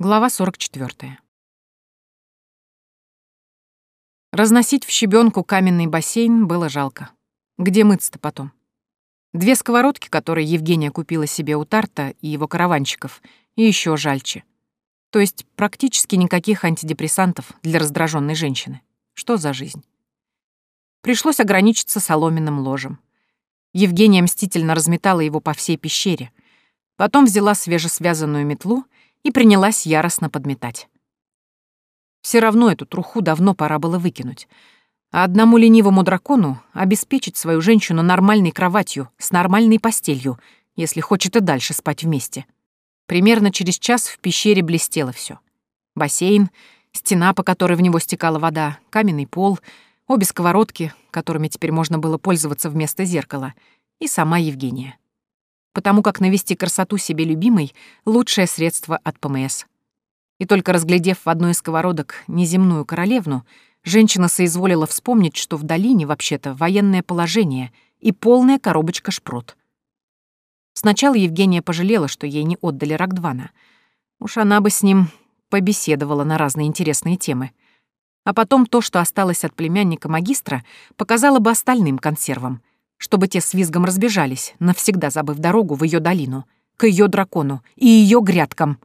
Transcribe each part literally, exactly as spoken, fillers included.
Глава сорок четвёртая. Разносить в щебенку каменный бассейн было жалко. Где мыться-то потом? Две сковородки, которые Евгения купила себе у Тарта и его караванщиков, и еще жальче. То есть практически никаких антидепрессантов для раздраженной женщины. Что за жизнь? Пришлось ограничиться соломенным ложем. Евгения мстительно разметала его по всей пещере. Потом взяла свежесвязанную метлу и принялась яростно подметать. Все равно эту труху давно пора было выкинуть. А одному ленивому дракону обеспечить свою женщину нормальной кроватью, с нормальной постелью, если хочет и дальше спать вместе. Примерно через час в пещере блестело все: бассейн, стена, по которой в него стекала вода, каменный пол, обе сковородки, которыми теперь можно было пользоваться вместо зеркала, и сама Евгения. Потому как навести красоту себе любимой — лучшее средство от ПМС. И только разглядев в одной из сковородок неземную королевну, женщина соизволила вспомнить, что в долине вообще-то военное положение и полная коробочка шпрот. Сначала Евгения пожалела, что ей не отдали Рогдвана. Уж она бы с ним побеседовала на разные интересные темы. А потом то, что осталось от племянника магистра, показала бы остальным консервам, чтобы те с визгом разбежались, навсегда забыв дорогу в ее долину, к ее дракону и ее грядкам.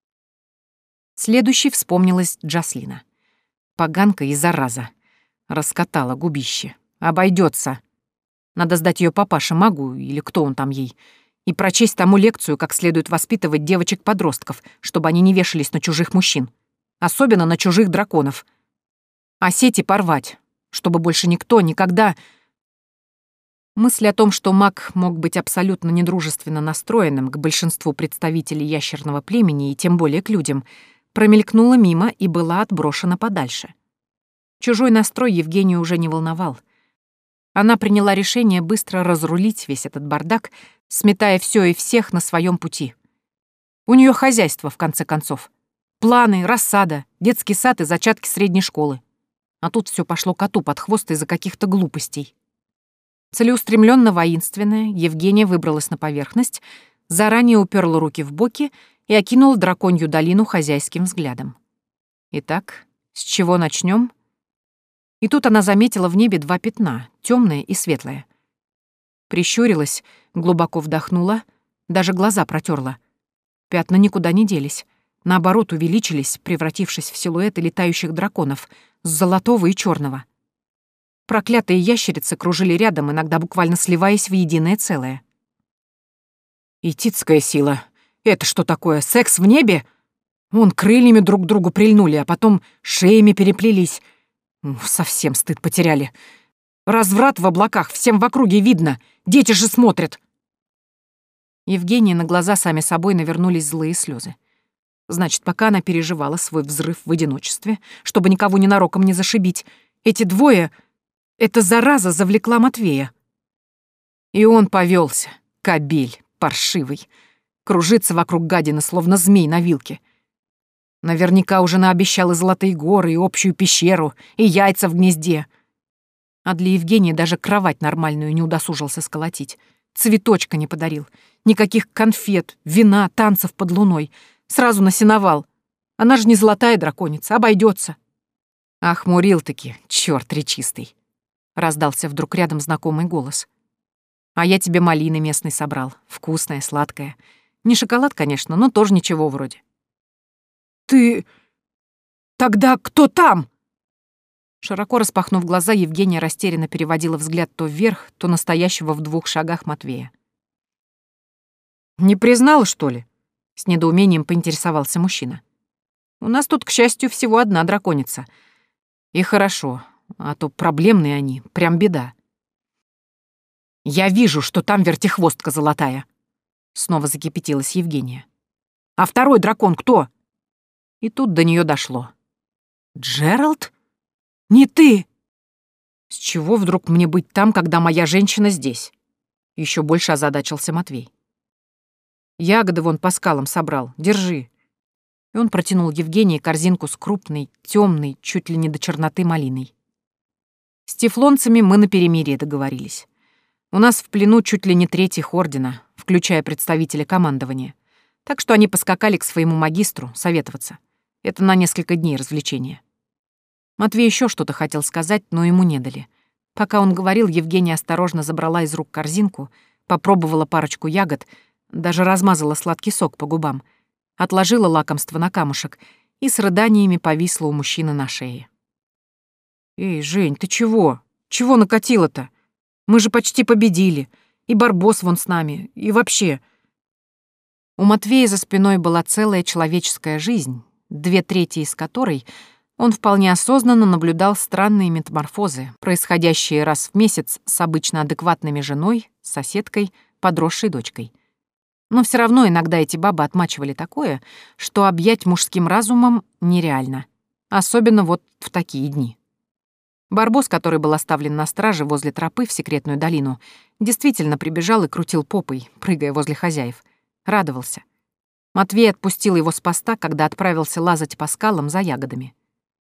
Следующей вспомнилась Джаслина. Поганка и зараза. Раскатала губище. Обойдется. Надо сдать ее папаше магу, или кто он там ей, и прочесть тому лекцию, как следует воспитывать девочек-подростков, чтобы они не вешались на чужих мужчин. Особенно на чужих драконов. А сети порвать, чтобы больше никто никогда... Мысль о том, что маг мог быть абсолютно недружественно настроенным к большинству представителей ящерного племени и тем более к людям, промелькнула мимо и была отброшена подальше. Чужой настрой Евгению уже не волновал. Она приняла решение быстро разрулить весь этот бардак, сметая все и всех на своем пути. У нее хозяйство, в конце концов. Планы, рассада, детский сад и зачатки средней школы. А тут все пошло коту под хвост из-за каких-то глупостей. Целеустремленно воинственная, Евгения выбралась на поверхность, заранее уперла руки в боки и окинула драконью долину хозяйским взглядом. Итак, с чего начнем? И тут она заметила в небе два пятна, темное и светлое. Прищурилась, глубоко вдохнула, даже глаза протерла. Пятна никуда не делись, наоборот увеличились, превратившись в силуэты летающих драконов с золотого и черного. Проклятые ящерицы кружили рядом, иногда буквально сливаясь в единое целое. «Этицкая сила. Это что такое, секс в небе? Вон крыльями друг к другу прильнули, а потом шеями переплелись. Совсем стыд потеряли. Разврат в облаках, всем в округе видно. Дети же смотрят». Евгении на глаза сами собой навернулись злые слезы. Значит, пока она переживала свой взрыв в одиночестве, чтобы никого ненароком не зашибить, эти двое... Эта зараза завлекла Матвея. И он повелся, кобель, паршивый. Кружится вокруг гадины, словно змей на вилке. Наверняка уже наобещал и золотые горы, и общую пещеру, и яйца в гнезде. А для Евгении даже кровать нормальную не удосужился сколотить. Цветочка не подарил. Никаких конфет, вина, танцев под луной. Сразу насиновал. Она же не золотая драконица, обойдется. Ах, мурил-таки, чёрт речистый. Раздался вдруг рядом знакомый голос. «А я тебе малины местной собрал. Вкусная, сладкая. Не шоколад, конечно, но тоже ничего вроде». «Ты... тогда кто там?» Широко распахнув глаза, Евгения растерянно переводила взгляд то вверх, то настоящего в двух шагах Матвея. «Не признала, что ли?» — с недоумением поинтересовался мужчина. «У нас тут, к счастью, всего одна драконица. И хорошо. А то проблемные они, прям беда». «Я вижу, что там вертихвостка золотая», — снова закипятилась Евгения. «А второй дракон кто?» И тут до нее дошло. «Джеральд? Не ты!» «С чего вдруг мне быть там, когда моя женщина здесь?» Еще больше озадачился Матвей. «Ягоды вон по скалам собрал, держи». И он протянул Евгении корзинку с крупной, темной, чуть ли не до черноты малиной. С тефлонцами мы на перемирие договорились. У нас в плену чуть ли не третьих ордена, включая представителя командования. Так что они поскакали к своему магистру советоваться. Это на несколько дней развлечения. Матвей еще что-то хотел сказать, но ему не дали. Пока он говорил, Евгения осторожно забрала из рук корзинку, попробовала парочку ягод, даже размазала сладкий сок по губам, отложила лакомство на камушек и с рыданиями повисла у мужчины на шее. «Эй, Жень, ты чего? Чего накатило-то? Мы же почти победили. И Барбос вон с нами. И вообще...» У Матвея за спиной была целая человеческая жизнь, две трети из которой он вполне осознанно наблюдал странные метаморфозы, происходящие раз в месяц с обычно адекватными женой, соседкой, подросшей дочкой. Но все равно иногда эти бабы отмачивали такое, что объять мужским разумом нереально, особенно вот в такие дни. Барбос, который был оставлен на страже возле тропы в секретную долину, действительно прибежал и крутил попой, прыгая возле хозяев. Радовался. Матвей отпустил его с поста, когда отправился лазать по скалам за ягодами.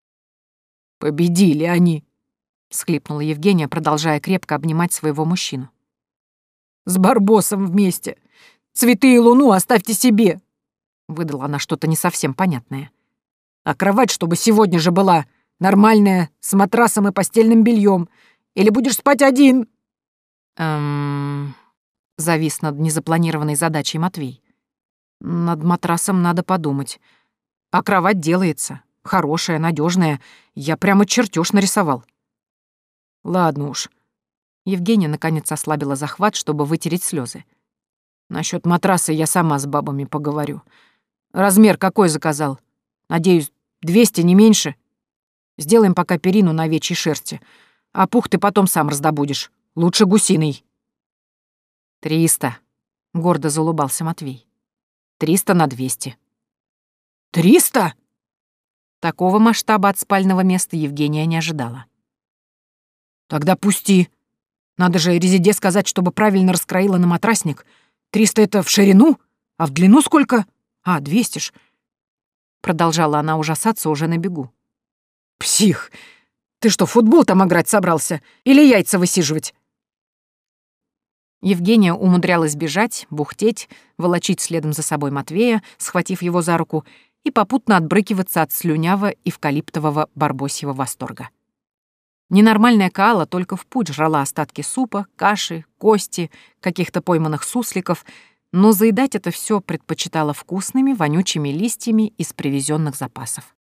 «Победили они!» — всхлипнула Евгения, продолжая крепко обнимать своего мужчину. «С Барбосом вместе! Цветы и луну оставьте себе!» — выдала она что-то не совсем понятное. «А кровать, чтобы сегодня же была нормальная, с матрасом и постельным бельем. Или будешь спать один?» «Эм...» — завис над незапланированной задачей Матвей. «Над матрасом надо подумать. А кровать делается. Хорошая, надежная. Я прямо чертеж нарисовал». «Ладно уж». Евгения наконец ослабила захват, чтобы вытереть слезы. «Насчет матраса я сама с бабами поговорю. Размер какой заказал? Надеюсь, двести, не меньше? Сделаем пока перину на овечьей шерсти, а пух ты потом сам раздобудешь. Лучше гусиный». «Триста», — гордо заулыбался Матвей. «Триста на двести». «Триста?» Такого масштаба от спального места Евгения не ожидала. «Тогда пусти. Надо же Резиде сказать, чтобы правильно раскроила на матрасник. Триста — это в ширину, а в длину сколько? А, двести ж». Продолжала она ужасаться уже на бегу. «Псих! Ты что, в футбол там играть собрался? Или яйца высиживать?» Евгения умудрялась бежать, бухтеть, волочить следом за собой Матвея, схватив его за руку, и попутно отбрыкиваться от слюняво-эвкалиптового барбосьего восторга. Ненормальная Каала только в путь жрала остатки супа, каши, кости, каких-то пойманных сусликов, но заедать это все предпочитала вкусными, вонючими листьями из привезенных запасов.